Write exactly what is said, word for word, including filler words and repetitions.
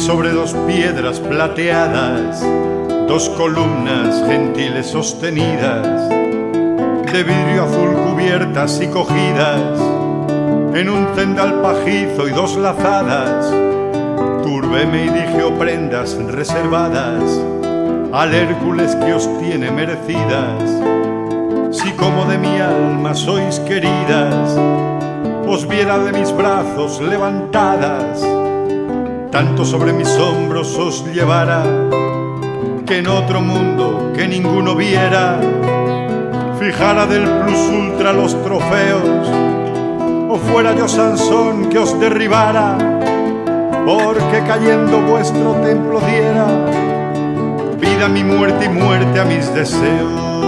sobre dos piedras plateadas, dos columnas gentiles sostenidas, de vidrio azul cubiertas y cogidas, en un cendal pajizo y dos lazadas, turbéme y dije prendas reservadas al Hércules que os tiene merecidas. Si como de mi alma sois queridas, os viera de mis brazos levantadas, tanto sobre mis hombros os llevara, que en otro mundo que ninguno viera, fijara del plus ultra los trofeos, o fuera yo Sansón que os derribara, porque cayendo vuestro templo diera vida a mi muerte y muerte a mis deseos.